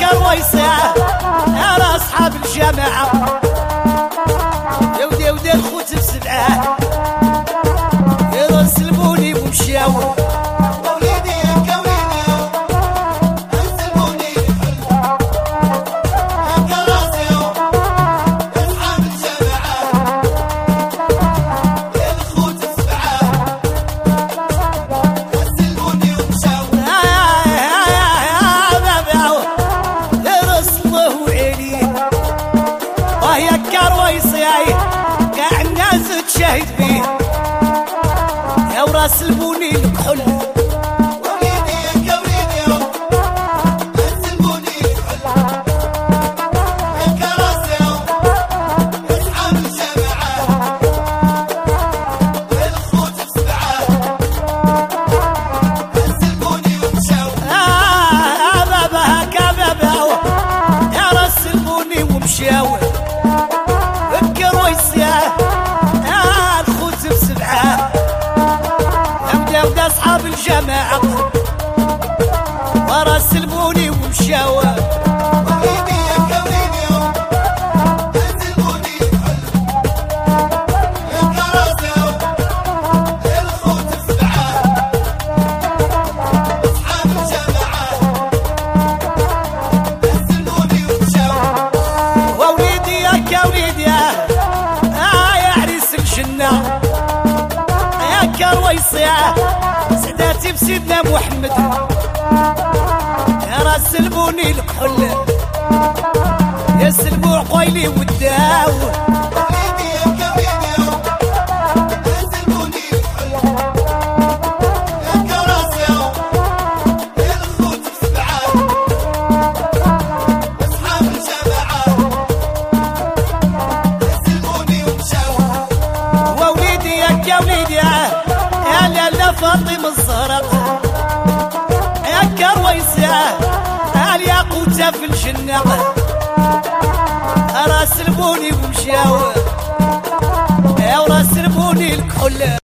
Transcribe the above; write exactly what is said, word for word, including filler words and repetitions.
كرويسة يا أصحاب الجماعة يا ودي ودي الخوت بسبعة يرسلوني ومشاو شاهد بيه يا وراس البوني الكحل وليدي يا وليدي راس البوني الكحل يا كراسي اصحاب الجماعة الخوت بسبعة راس البوني ومشاو اه بابا هكا بابا يا راس البوني ومشاو أصحاب الجماعة ورا سلموني ومشاو وليدي يا وليدي سلموني يا كراسي الخوت بسبعة أصحاب الجماعة سلموني ومشاو ووليدي يا وليدي آه يا عريس الجنة يا كرويصية ساداتي بسيدنا محمد يا راس سلموني الكحل يا سلمو عقيلي والداو وليدي يا وليدي سلموني الكحل يا كراسي الخوت بسبعة أصحاب الجماعة سلموني ومشاو ووليدي يا وليدي يا لالا فاطمة الزهراء يا كرويسة الياقوتة في الجنة راس البوني ومشاو يا وراس البوني الكحل.